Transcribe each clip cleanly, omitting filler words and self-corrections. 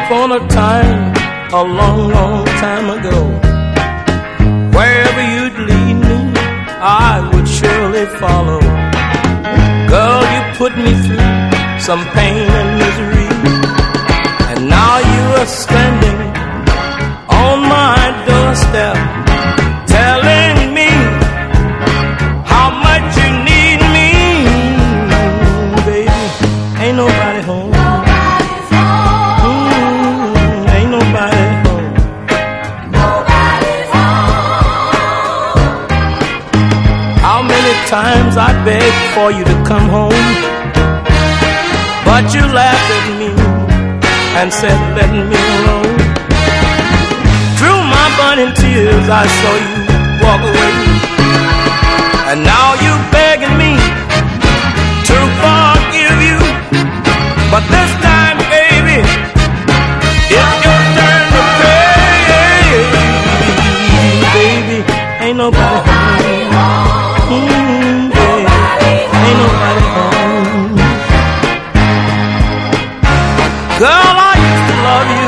upon a time, a long, long time ago, wherever you'd lead me, I would surely follow. Girl, you put me through some pain and misery, and now you are standing on my doorstep, telling me how much you need me. Baby, ain't nobody home. Nobody's home. Ain't nobody home. Nobody's home. How many times I begged for you to come home, but you laughed at me and said, let me alone. Through my burning tears, I saw you walk away, and now you begging me to forgive you. But this time, baby, it's your turn to pay. Baby, ain't nobody home. Baby, ain't nobody home. Girl, I used to love you,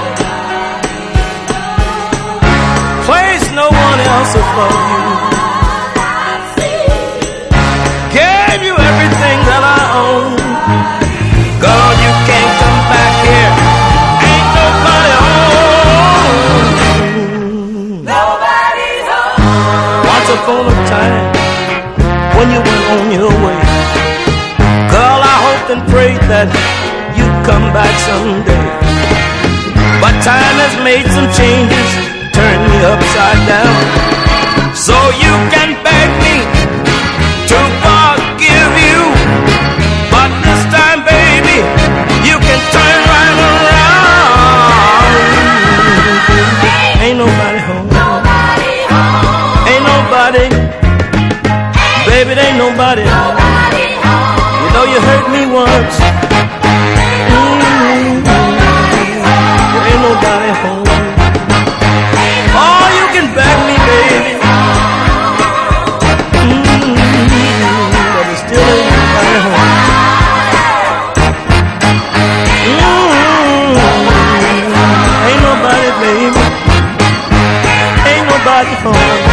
place no one else above you, gave you everything that I own. Girl, you can't come back here, ain't nobody home. Nobody's home. Once upon a time, when you went on your way, girl, I hoped and prayed that you'd come back someday. But time has made some changes, turned me upside down. So you can beg me to forgive you, but this time, baby, you can turn right around. Ain't nobody home. Nobody home. Ain't nobody. Baby, there ain't nobody home. Nobody home. You know you hurt me once. Ain't nobody home. Oh, you can beg me, baby. But it still ain't nobody home. Ain't nobody, baby. Ain't nobody home.